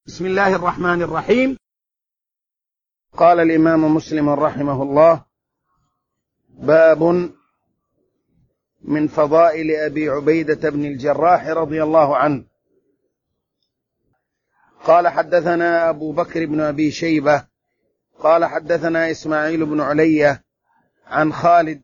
بسم الله الرحمن الرحيم. قال الإمام مسلم رحمه الله: باب من فضائل أبي عبيدة بن الجراح رضي الله عنه. قال: حدثنا أبو بكر بن أبي شيبة قال: حدثنا إسماعيل بن علية عن خالد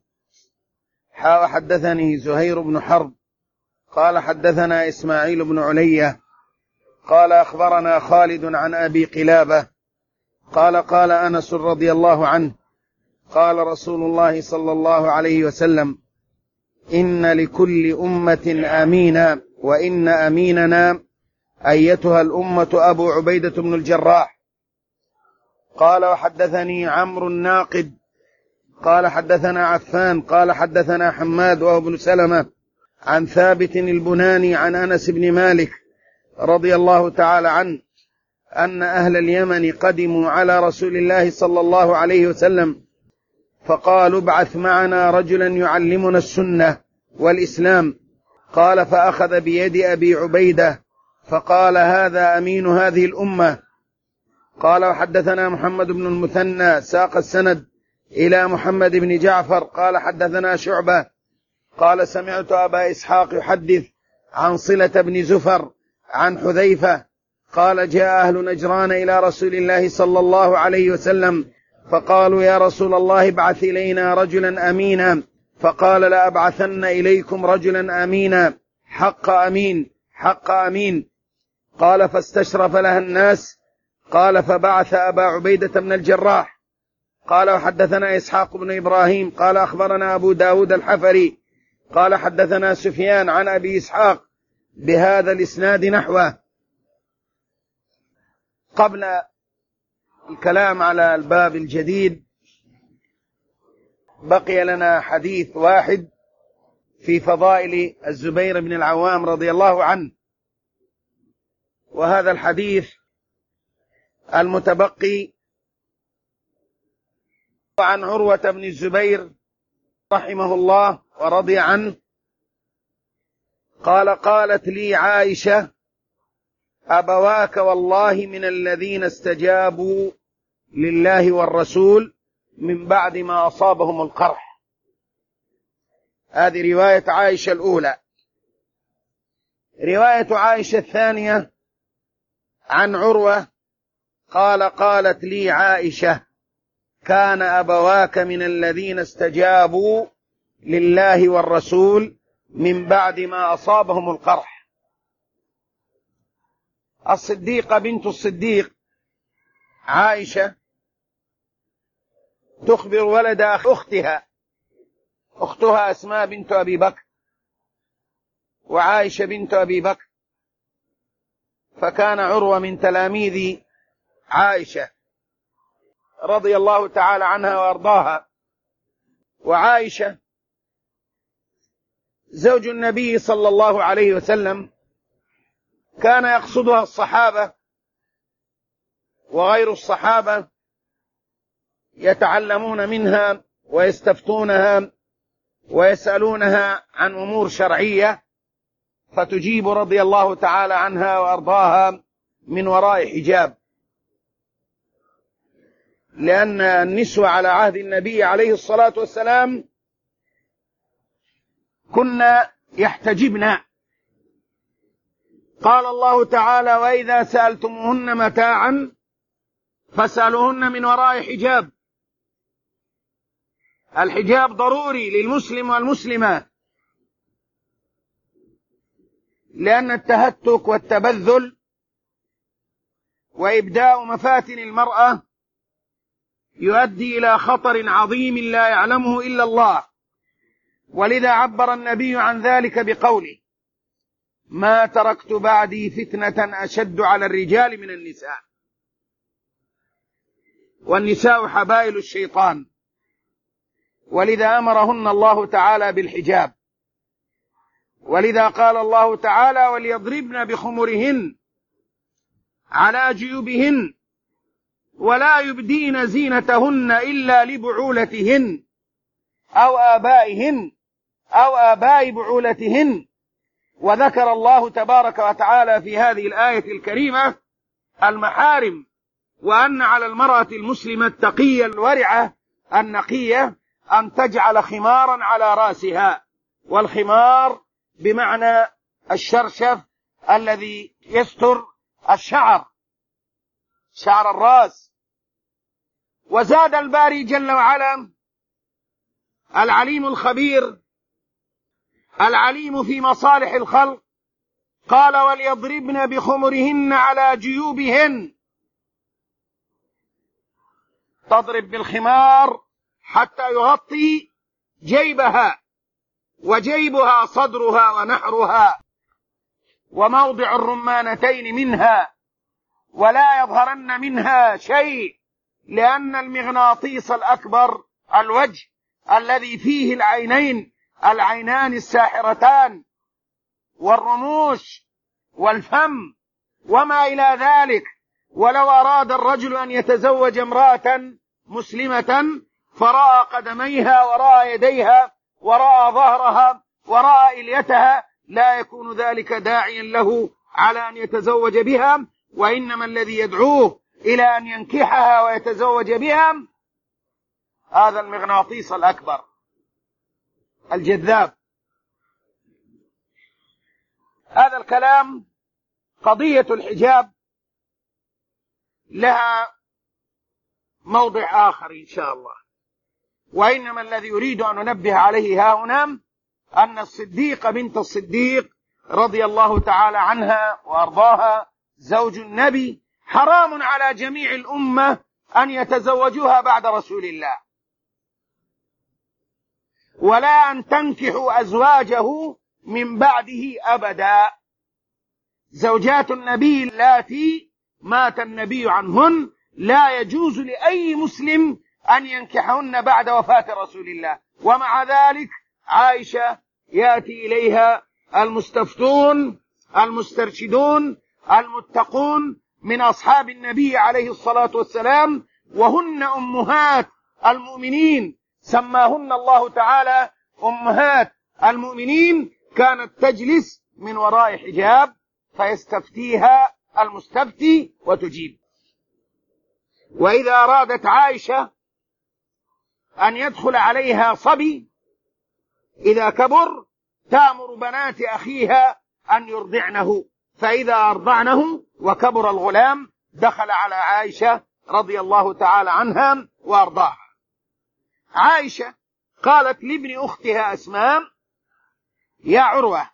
حدثني زهير بن حرب قال: حدثنا إسماعيل بن علية قال: أخبرنا خالد عن أبي قلابة قال: قال أنس رضي الله عنه: قال رسول الله صلى الله عليه وسلم: إن لكل أمة أمينا، وإن أميننا أيتها الأمة أبو عبيدة بن الجراح. قال: وحدثني عمرو الناقد قال: حدثنا عفان قال: حدثنا حماد وهو بن سلمة عن ثابت البناني عن أنس بن مالك رضي الله تعالى عنه أن أهل اليمن قدموا على رسول الله صلى الله عليه وسلم فقالوا: ابعث معنا رجلا يعلمنا السنة والإسلام. قال: فأخذ بيد أبي عبيدة فقال: هذا أمين هذه الأمة. قال: وحدثنا محمد بن المثنى ساق السند إلى محمد بن جعفر قال: حدثنا شعبة قال: سمعت أبا إسحاق يحدث عن صلة بن زفر عن حذيفة قال: جاء أهل نجران إلى رسول الله صلى الله عليه وسلم فقالوا: يا رسول الله ابعث إلينا رجلا أمينا. فقال: لأبعثن إليكم رجلا أمينا، حق أمين حق أمين. قال: فاستشرف لها الناس. قال: فبعث أبا عبيدة بن الجراح. قال: وحدثنا إسحاق بن إبراهيم قال: أخبرنا أبو داود الحفري قال: حدثنا سفيان عن أبي إسحاق بهذا الإسناد نحوه. قبل الكلام على الباب الجديد بقي لنا حديث واحد في فضائل الزبير بن العوام رضي الله عنه، وهذا الحديث المتبقي عن عروة بن الزبير رحمه الله ورضي عنه قال: قالت لي عائشة: أبواك والله من الذين استجابوا لله والرسول من بعد ما أصابهم القرح. هذه رواية عائشة الأولى. رواية عائشة الثانية عن عروة قال: قالت لي عائشة: كان أبواك من الذين استجابوا لله والرسول من بعد ما أصابهم القرح. الصديقة بنت الصديق عائشة تخبر ولد أختها أسماء بنت أبي بكر، وعائشة بنت أبي بكر، فكان عروة من تلاميذ عائشة رضي الله تعالى عنها وأرضاها. وعائشة زوج النبي صلى الله عليه وسلم كان يقصدها الصحابة وغير الصحابة يتعلمون منها ويستفتونها ويسألونها عن أمور شرعية، فتجيب رضي الله تعالى عنها وأرضاها من وراء حجاب، لأن النسوة على عهد النبي عليه الصلاة والسلام كنا يحتجبن. قال الله تعالى: وإذا سألتموهن متاعا فاسألوهن من وراء حجاب. الحجاب ضروري للمسلم والمسلمة، لأن التهتك والتبذل وإبداء مفاتن المرأة يؤدي إلى خطر عظيم لا يعلمه إلا الله. ولذا عبر النبي عن ذلك بقوله: ما تركت بعدي فتنة أشد على الرجال من النساء، والنساء حبائل الشيطان. ولذا أمرهن الله تعالى بالحجاب. ولذا قال الله تعالى: وليضربن بخمرهن على جيوبهن ولا يبدين زينتهن إلا لبعولتهن أو آبائهن أو آباء بعولتهن. وذكر الله تبارك وتعالى في هذه الآية الكريمة المحارم، وأن على المرأة المسلمة التقية الورعة النقية أن تجعل خمارا على رأسها، والخمار بمعنى الشرشف الذي يستر الشعر، شعر الرأس. وزاد الباري جل وعلا: العليم الخبير العليم في مصالح الخلق، قال: وليضربن بخمرهن على جيوبهن. تضرب بالخمار حتى يغطي جيبها، وجيبها صدرها ونحرها وموضع الرمانتين منها، ولا يظهرن منها شيء، لأن المغناطيس الأكبر الوجه الذي فيه العينان الساحرتان، والرموش والفم وما إلى ذلك. ولو أراد الرجل أن يتزوج امرأة مسلمة فرأى قدميها ورأى يديها ورأى ظهرها ورأى إليتها، لا يكون ذلك داعيا له على أن يتزوج بها، وإنما الذي يدعوه إلى أن ينكحها ويتزوج بها هذا المغناطيس الأكبر الجذاب. هذا الكلام قضية الحجاب لها موضع آخر إن شاء الله، وإنما الذي يريد أن ننبه عليه ها هنا أن الصديق بنت الصديق رضي الله تعالى عنها وأرضاها زوج النبي حرام على جميع الأمة أن يتزوجوها بعد رسول الله، ولا أن تنكحوا أزواجه من بعده أبدا. زوجات النبي اللاتي مات النبي عنهن لا يجوز لأي مسلم أن ينكحهن بعد وفاة رسول الله. ومع ذلك عائشة يأتي إليها المستفتون المسترشدون المتقون من أصحاب النبي عليه الصلاة والسلام، وهن أمهات المؤمنين، سماهن الله تعالى أمهات المؤمنين. كانت تجلس من وراء حجاب فيستفتيها المستفتي وتجيب. وإذا أرادت عائشة أن يدخل عليها صبي إذا كبر تأمر بنات أخيها أن يرضعنه، فإذا أرضعنه وكبر الغلام دخل على عائشة رضي الله تعالى عنها وأرضاها. عائشة قالت لابن أختها أسماء: يا عروة،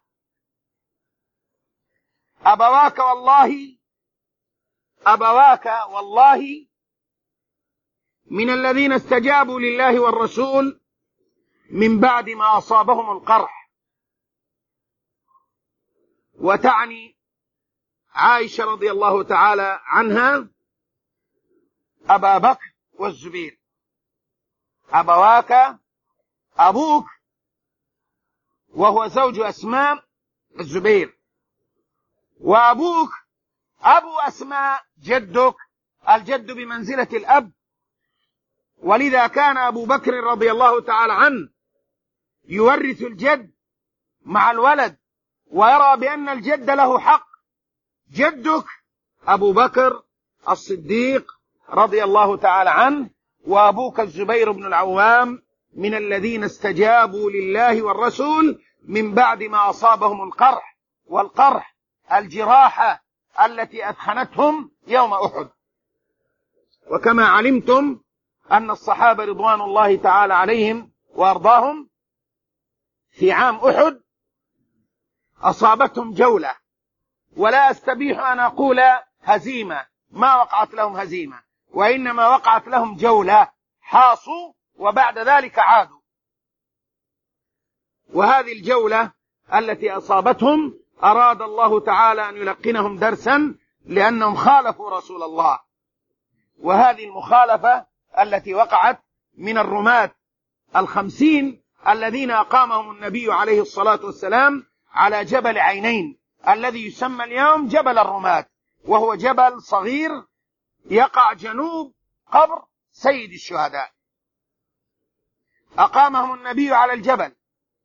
أبواك والله من الذين استجابوا لله والرسول من بعد ما أصابهم القرح. وتعني عائشة رضي الله تعالى عنها أبا بكر والزبير. أبواك أبوك وهو زوج أسماء الزبير، وأبوك أبو أسماء جدك، الجد بمنزلة الأب. ولذا كان أبو بكر رضي الله تعالى عنه يورث الجد مع الولد، ويرى بأن الجد له حق. جدك أبو بكر الصديق رضي الله تعالى عنه، وأبوك الزبير بن العوام من الذين استجابوا لله والرسول من بعد ما أصابهم القرح، والقرح الجراحة التي أثخنتهم يوم أحد. وكما علمتم أن الصحابة رضوان الله تعالى عليهم وأرضاهم في عام أحد أصابتهم جولة، ولا أستبيح أن أقول هزيمة، ما وقعت لهم هزيمة، وإنما وقعت لهم جولة، حاصوا وبعد ذلك عادوا. وهذه الجولة التي أصابتهم أراد الله تعالى أن يلقنهم درسا لأنهم خالفوا رسول الله. وهذه المخالفة التي وقعت من الرماة 50 الذين أقامهم النبي عليه الصلاة والسلام على جبل عينين الذي يسمى اليوم جبل الرماة، وهو جبل صغير يقع جنوب قبر سيد الشهداء. أقامهم النبي على الجبل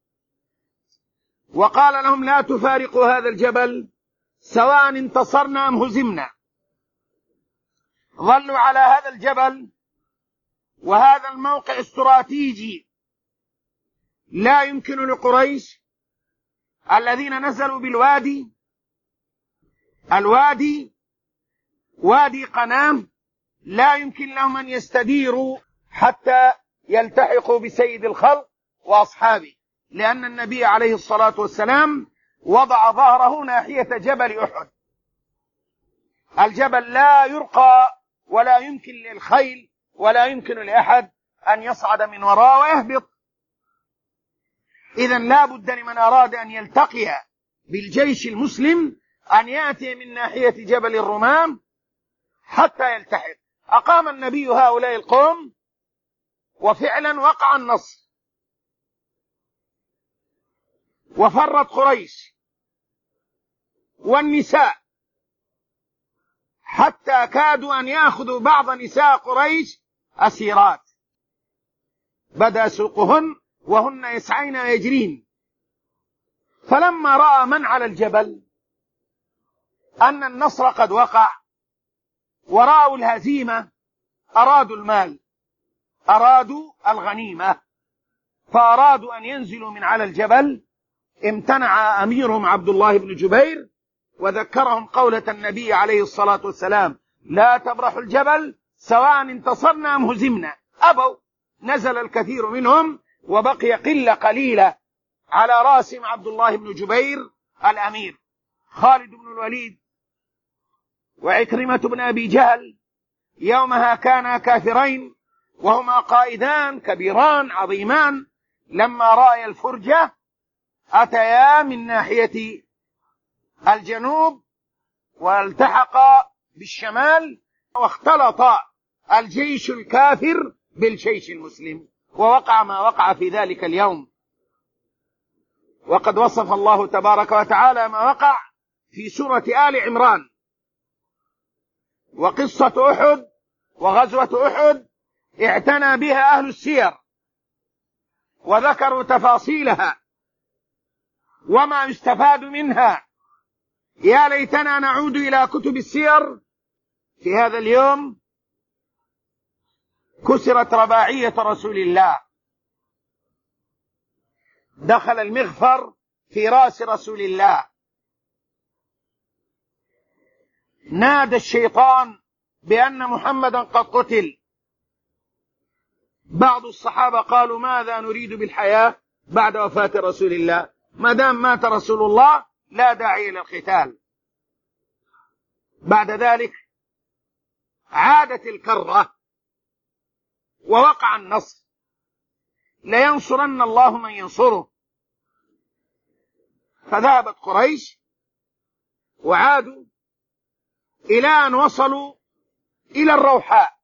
وقال لهم: لا تفارقوا هذا الجبل سواء انتصرنا أم هزمنا، ظلوا على هذا الجبل، وهذا الموقع استراتيجي لا يمكن لقريش الذين نزلوا بالوادي، الوادي وادي قنام، لا يمكن لهم أن يستديروا حتى يلتحقوا بسيد الخلق وأصحابه، لأن النبي عليه الصلاة والسلام وضع ظهره ناحية جبل أحد. الجبل لا يرقى ولا يمكن للخيل ولا يمكن لأحد أن يصعد من وراءه ويهبط. إذن لا بد لمن أراد أن يلتقي بالجيش المسلم أن يأتي من ناحية جبل الرمام حتى يلتحق. أقام النبي هؤلاء القوم، وفعلا وقع النصر، وفرت قريش والنساء حتى كادوا أن يأخذوا بعض نساء قريش أسيرات، بدأ سوقهن وهن يسعين يجرين. فلما رأى من على الجبل أن النصر قد وقع ورأوا الهزيمة أرادوا المال، أرادوا الغنيمة، فأرادوا أن ينزلوا من على الجبل. امتنع أميرهم عبد الله بن جبير وذكرهم قولة النبي عليه الصلاة والسلام: لا تبرحوا الجبل سواء انتصرنا أم هزمنا. أبوا، نزل الكثير منهم وبقي قلة قليلة، على رأسهم عبد الله بن جبير الأمير، خالد بن الوليد وعكرمة بن أبي جهل. يومها كانا كافرين وهما قائدان كبيران عظيمان. لما رأي الفرجة أتيا من ناحية الجنوب والتحقا بالشمال، واختلط الجيش الكافر بالجيش المسلم، ووقع ما وقع في ذلك اليوم. وقد وصف الله تبارك وتعالى ما وقع في سورة آل عمران. وقصة أحد وغزوة أحد اعتنى بها أهل السير وذكروا تفاصيلها وما يستفاد منها. يا ليتنا نعود إلى كتب السير. في هذا اليوم كسرت رباعية رسول الله، دخل المغفر في رأس رسول الله، نادى الشيطان بأن محمدا قد قتل. بعض الصحابة قالوا: ماذا نريد بالحياة بعد وفاة رسول الله؟ ما دام مات رسول الله لا داعي للقتال. بعد ذلك عادت الكرة ووقع النصر، لينصرن الله من ينصره. فذهبت قريش وعادوا إلى أن وصلوا إلى الروحاء،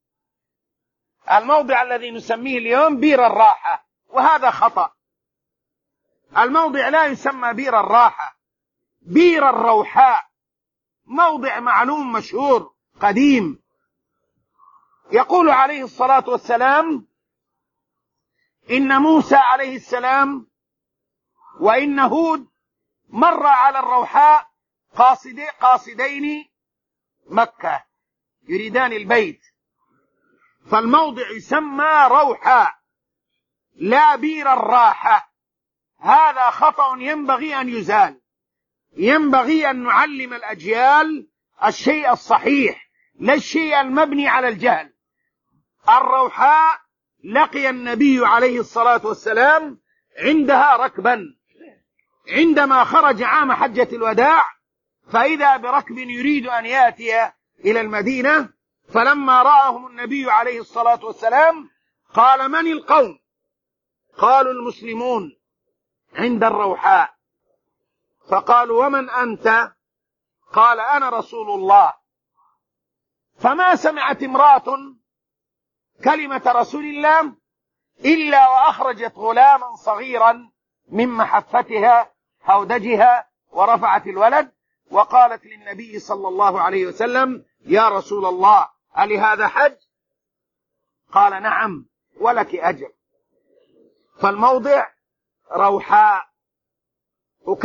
الموضع الذي نسميه اليوم بير الراحة، وهذا خطأ. الموضع لا يسمى بير الراحة، بير الروحاء، موضع معلوم مشهور قديم. يقول عليه الصلاة والسلام: إن موسى عليه السلام وإن هود مر على الروحاء قاصدين مكة يريدان البيت، فالموضع يسمى روحاء لا بير الراحة. هذا خطأ ينبغي أن يزال. ينبغي أن نعلم الأجيال الشيء الصحيح لا الشيء المبني على الجهل. الروحاء لقي النبي عليه الصلاة والسلام عندها ركبا عندما خرج عام حجة الوداع، فإذا بركب يريد أن يأتي إلى المدينة، فلما رآهم النبي عليه الصلاة والسلام قال: من القوم؟ قالوا: المسلمون عند الروحاء. فقالوا: ومن أنت؟ قال: أنا رسول الله. فما سمعت امرأة كلمة رسول الله إلا وأخرجت غلاما صغيرا من محفتها هودجها ورفعت الولد وقالت للنبي صلى الله عليه وسلم: يا رسول الله، ألهذا حج؟ قال: نعم، ولك أجر. فالموضع روحاء،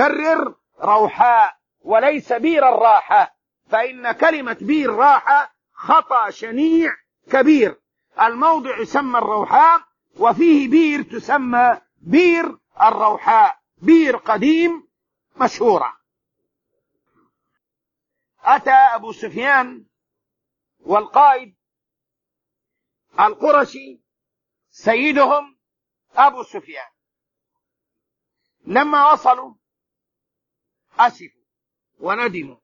أكرر: روحاء، وليس بير الراحة، فإن كلمة بير راحة خطأ شنيع كبير. الموضع يسمى الروحاء، وفيه بير تسمى بير الروحاء، بير قديم مشهورة. أتى أبو سفيان والقائد القرشي سيدهم أبو سفيان، لما وصلوا أسفوا وندموا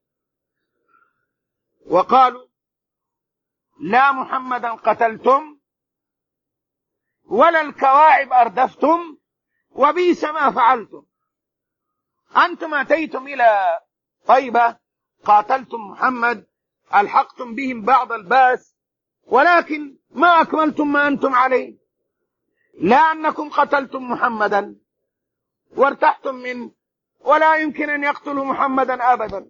وقالوا: لا محمدا قتلتم ولا الكواعب أردفتم وبئس ما فعلتم. أنتم أتيتم إلى طيبة، قاتلتم محمد، ألحقتم بهم بعض الباس، ولكن ما أكملتم ما أنتم عليه. لا أنكم قتلتم محمدا وارتحتم منه، ولا يمكن أن يقتلوا محمدا أبدا،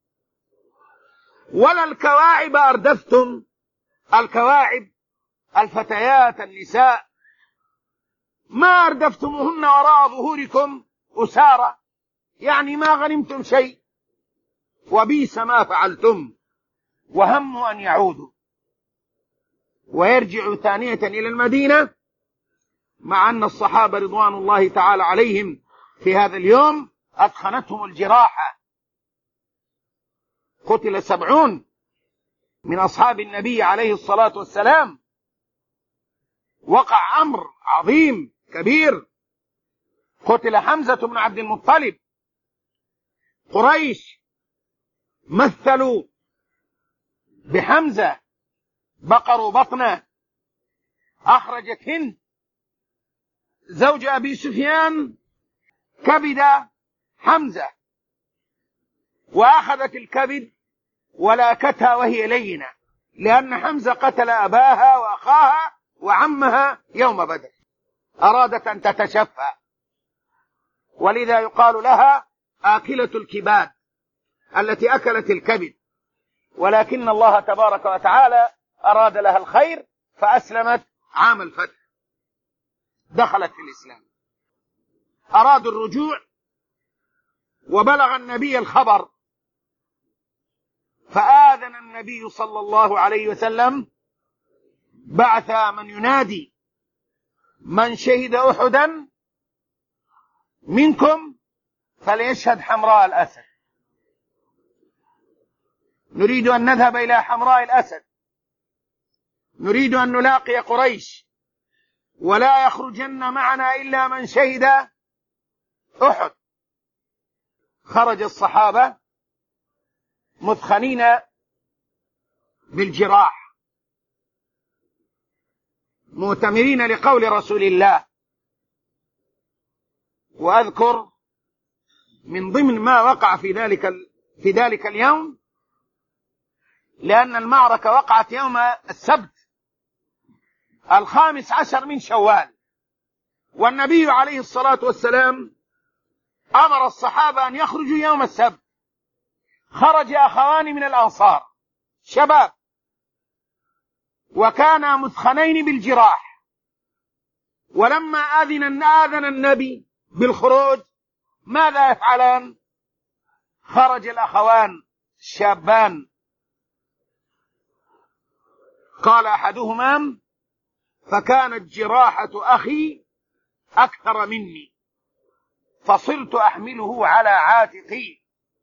ولا الكواعب أردفتم. الكواعب الفتيات النساء، ما أردفتموهن وراء ظهوركم أسارة، يعني ما غنمتم شيء. وبئس ما فعلتم، وهموا أن يعودوا ويرجعوا ثانية إلى المدينة، مع أن الصحابة رضوان الله تعالى عليهم في هذا اليوم أدخنتهم الجراحة. قتل 70 من أصحاب النبي عليه الصلاة والسلام. وقع أمر عظيم كبير، قتل حمزة بن عبد المطلب. قريش مثلوا بحمزة، بقروا بطنه. أخرجت هند زوج أبي سفيان كبد حمزة، وأخذت الكبد ولاكتها وهي لينة، لأن حمزة قتل أباها وأخاها وعمها يوم بدر. أرادت أن تتشفى، ولذا يقال لها آكلة الكباد، التي أكلت الكبد. ولكن الله تبارك وتعالى أراد لها الخير، فأسلمت عام الفتح، دخلت في الإسلام. أرادوا الرجوع، وبلغ النبي الخبر، فآذن النبي صلى الله عليه وسلم، بعث من ينادي: من شهد أحدا منكم فليشهد حمراء الأسد. نريد أن نذهب إلى حمراء الأسد، نريد أن نلاقي قريش، ولا يخرجن معنا إلا من شهد أحد. خرج الصحابة مثخنين بالجراح، مؤتمرين لقول رسول الله. وأذكر من ضمن ما وقع في ذلك اليوم، لأن المعركة وقعت يوم السبت 15 من شوال، والنبي عليه الصلاة والسلام أمر الصحابة أن يخرجوا يوم السبت. خرج أخوان من الأنصار شباب، وكانا مثخنين بالجراح، ولما آذن النبي بالخروج ماذا يفعلان؟ خرج الأخوان الشابان، قال أحدهما: فكانت جراحة أخي أكثر مني، فصرت أحمله على عاتقي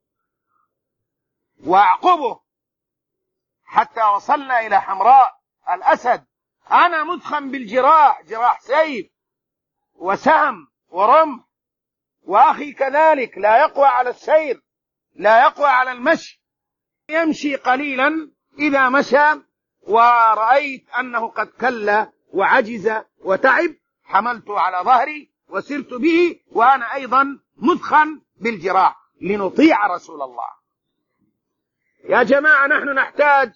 وأعقبه حتى وصلنا إلى حمراء الأسد. أنا مدخن بالجراح، جراح سيف وسهم ورمح، وأخي كذلك لا يقوى على السير، لا يقوى على المشي، يمشي قليلا إذا مشى، ورأيت أنه قد كل وعجز وتعب، حملته على ظهري وسرت به وأنا أيضا مدخن بالجراح لنطيع رسول الله. يا جماعة، نحن نحتاج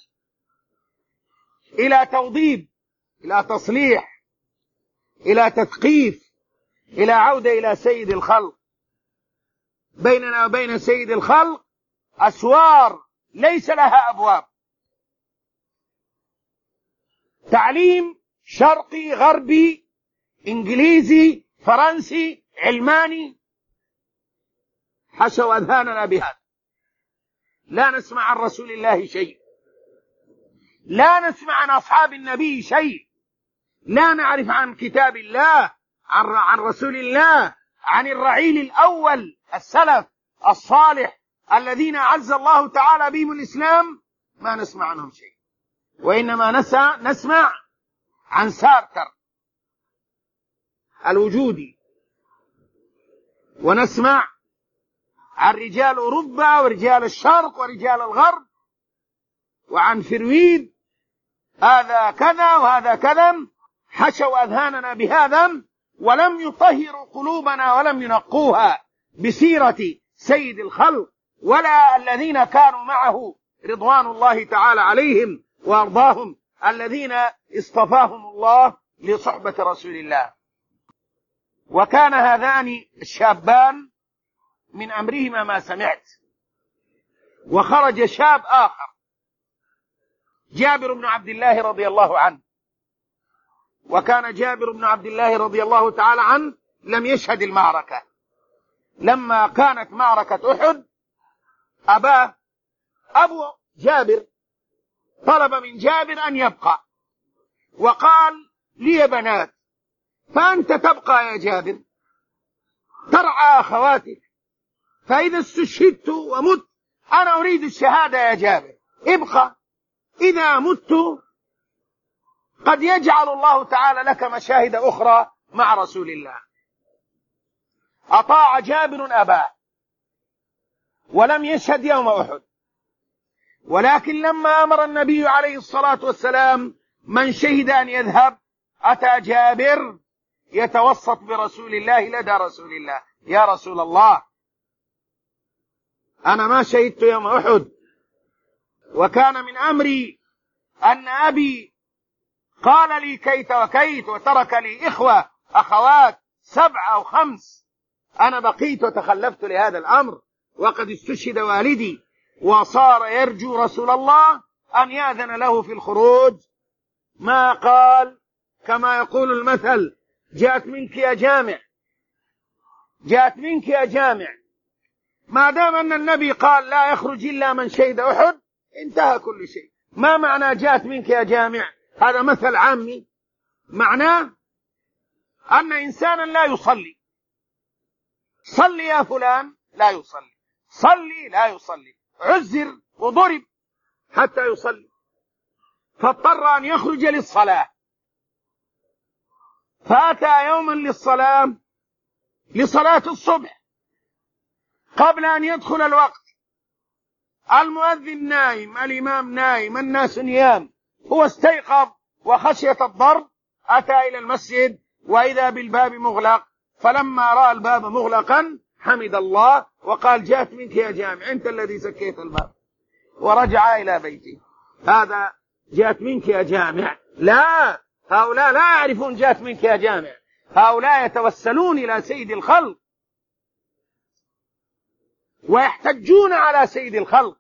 إلى توضيب، إلى تصليح، إلى تثقيف، إلى عودة إلى سيد الخلق. بيننا وبين سيد الخلق أسوار ليس لها أبواب. تعليم شرقي غربي إنجليزي فرنسي علماني، حشوا أذهاننا بهذا، لا نسمع عن رسول الله شيء. لا نسمع عن أصحاب النبي شيء، لا نعرف عن كتاب الله، عن رسول الله، عن الرعيل الأول السلف الصالح الذين أعز الله تعالى بهم الإسلام، ما نسمع عنهم شيء. وإنما نسمع عن سارتر الوجودي، ونسمع عن رجال أوروبا ورجال الشرق ورجال الغرب، وعن فرويد هذا كذا وهذا كذا، حشوا أذهاننا بهذا ولم يطهروا قلوبنا ولم ينقوها بسيرة سيد الخلق ولا الذين كانوا معه رضوان الله تعالى عليهم وأرضاهم، الذين اصطفاهم الله لصحبة رسول الله. وكان هذان الشابان من أمرهما ما سمعت. وخرج شاب آخر جابر بن عبد الله رضي الله عنه، وكان جابر بن عبد الله رضي الله تعالى عنه لم يشهد المعركة. لما كانت معركة أحد أبو جابر طلب من جابر أن يبقى، وقال لي بنات، فأنت تبقى يا جابر ترعى أخواتك، فإذا استشهدت ومت أنا أريد الشهادة يا جابر، ابقى، إذا مت قد يجعل الله تعالى لك مشاهد أخرى مع رسول الله. أطاع جابر أباه ولم يشهد يوم أحد، ولكن لما أمر النبي عليه الصلاة والسلام من شهد أن يذهب، أتى جابر يتوسط برسول الله لدى رسول الله: يا رسول الله، أنا ما شهدت يوم أحد، وكان من أمري أن أبي قال لي كيت وكيت، وترك لي أخوات 7 أو 5، أنا بقيت وتخلفت لهذا الأمر، وقد استشهد والدي، وصار يرجو رسول الله أن يأذن له في الخروج. ما قال كما يقول المثل: جاءت منك يا جامع، جاءت منك يا جامع. ما دام أن النبي قال لا يخرج إلا من شهد أحد، انتهى كل شيء. ما معنى جاءت منك يا جامع؟ هذا مثل عامي، معناه أن إنسانا لا يصلي، صلي يا فلان، لا يصلي، صلي، لا يصلي، عزر وضرب حتى يصلي، فاضطر أن يخرج للصلاة، فأتى يوما لصلاة الصبح قبل أن يدخل الوقت، المؤذن نايم، الإمام نايم، الناس نيام، هو استيقظ وخشية الضرب أتى إلى المسجد وإذا بالباب مغلق، فلما رأى الباب مغلقا حمد الله وقال: جاءت منك يا جامع، أنت الذي سكيت الباب، ورجع إلى بيته. هذا جاءت منك يا جامع. لا، هؤلاء لا يعرفون جاءت منك يا جامع، هؤلاء يتوسلون إلى سيد الخلق ويحتجون على سيد الخلق.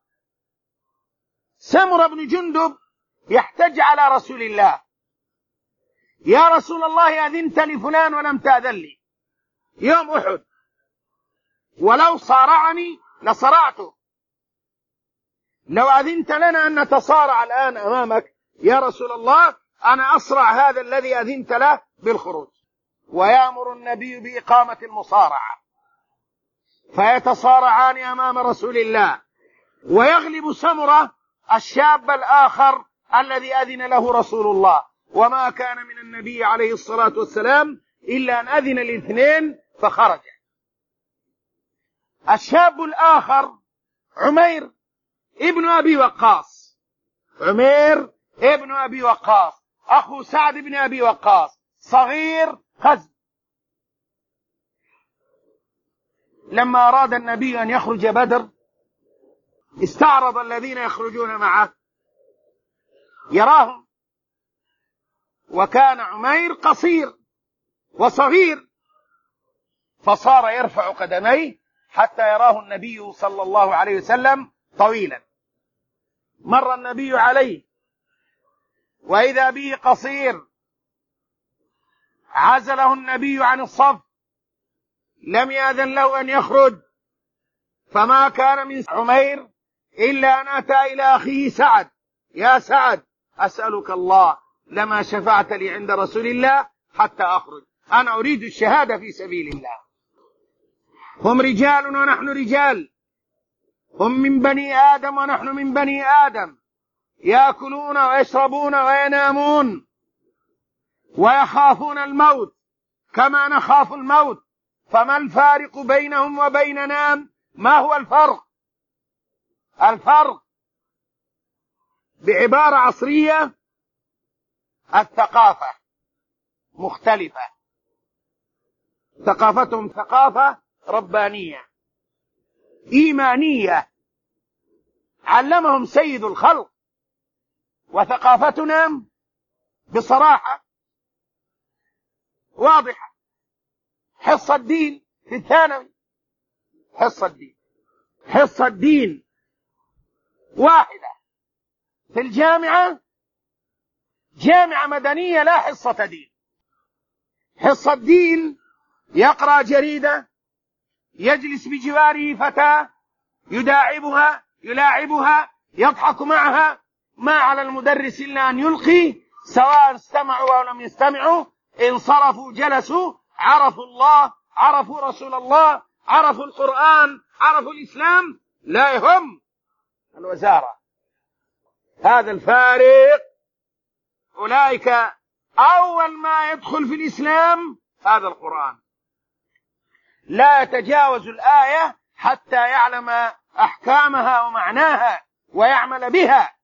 سمرة بن جندب يحتج على رسول الله: يا رسول الله، أذنت لفلان ولم تأذن لي يوم أحد، ولو صارعني لصرعته، لو أذنت لنا أن نتصارع الآن أمامك يا رسول الله، أنا أصرع هذا الذي أذنت له بالخروج. ويأمر النبي بإقامة المصارعة، فيتصارعان أمام رسول الله، ويغلب سمرة الشاب الآخر الذي أذن له رسول الله. وما كان من النبي عليه الصلاة والسلام إلا أن أذن الاثنين فخرج. الشاب الآخر عمير ابن أبي وقاص، عمير ابن أبي وقاص أخو سعد بن أبي وقاص، صغير خزم. لما أراد النبي أن يخرج بدر استعرض الذين يخرجون معه يراهم، وكان عمير قصير وصغير، فصار يرفع قدميه حتى يراه النبي صلى الله عليه وسلم طويلا. مر النبي عليه وإذا به قصير، عزله النبي عن الصف، لم يأذن له أن يخرج، فما كان من عمير إلا أن أتى إلى أخيه سعد: يا سعد، أسألك الله لما شفعت لي عند رسول الله حتى أخرج، أنا أريد الشهادة في سبيل الله. هم رجال ونحن رجال، هم من بني آدم ونحن من بني آدم، يأكلون ويشربون وينامون ويخافون الموت كما نخاف الموت، فما الفارق بينهم وبيننا؟ ما هو الفرق؟ الفرق بعبارة عصرية الثقافة مختلفة، ثقافتهم ثقافة ربانية إيمانية علمهم سيد الخلق، وثقافتنا بصراحة واضحة. حصة الدين في الثانوي، حصة الدين واحدة. في الجامعة جامعة مدنية لا حصة دين. حصة الدين يقرأ جريدة، يجلس بجواره فتاة يلاعبها يضحك معها، ما على المدرس إلا أن يلقي، سواء استمعوا أو لم يستمعوا، انصرفوا جلسوا، عرفوا الله، عرفوا رسول الله، عرفوا القرآن، عرفوا الإسلام، لا يهم الوزارة. هذا الفارق. أولئك أول ما يدخل في الإسلام هذا القرآن، لا يتجاوز الآية حتى يعلم أحكامها ومعناها ويعمل بها.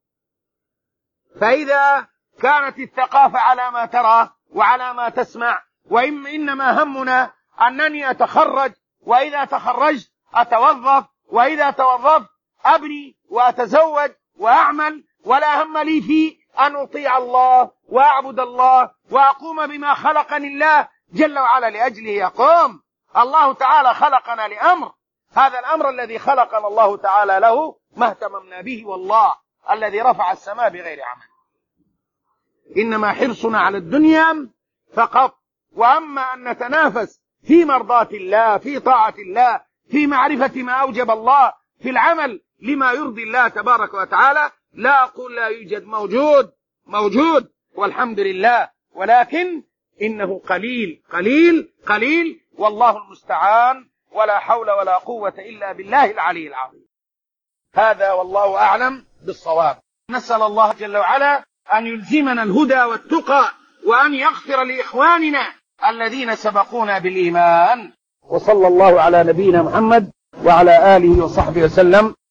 فإذا كانت الثقافة على ما ترى وعلى ما تسمع، وإنما همنا أنني أتخرج، وإذا تخرجت أتوظف، وإذا توظفت أبني وأتزوج وأعمل، ولا هم لي في أن أطيع الله وأعبد الله وأقوم بما خلقني الله جل وعلا لأجله يقوم. الله تعالى خلقنا لأمر، هذا الأمر الذي خلقنا الله تعالى له ما اهتممنا به، والله الذي رفع السماء بغير عمل. إنما حرصنا على الدنيا فقط، وأما أن نتنافس في مرضاة الله، في طاعة الله، في معرفة ما أوجب الله، في العمل لما يرضي الله تبارك وتعالى، لا أقول لا يوجد، موجود والحمد لله، ولكن إنه قليل قليل قليل، والله المستعان، ولا حول ولا قوة إلا بالله العلي العظيم. هذا والله أعلم بالصواب. نسأل الله جل وعلا أن يلزمنا الهدى والتقى، وأن يغفر لإخواننا الذين سبقونا بالإيمان. وصلى الله على نبينا محمد وعلى آله وصحبه وسلم.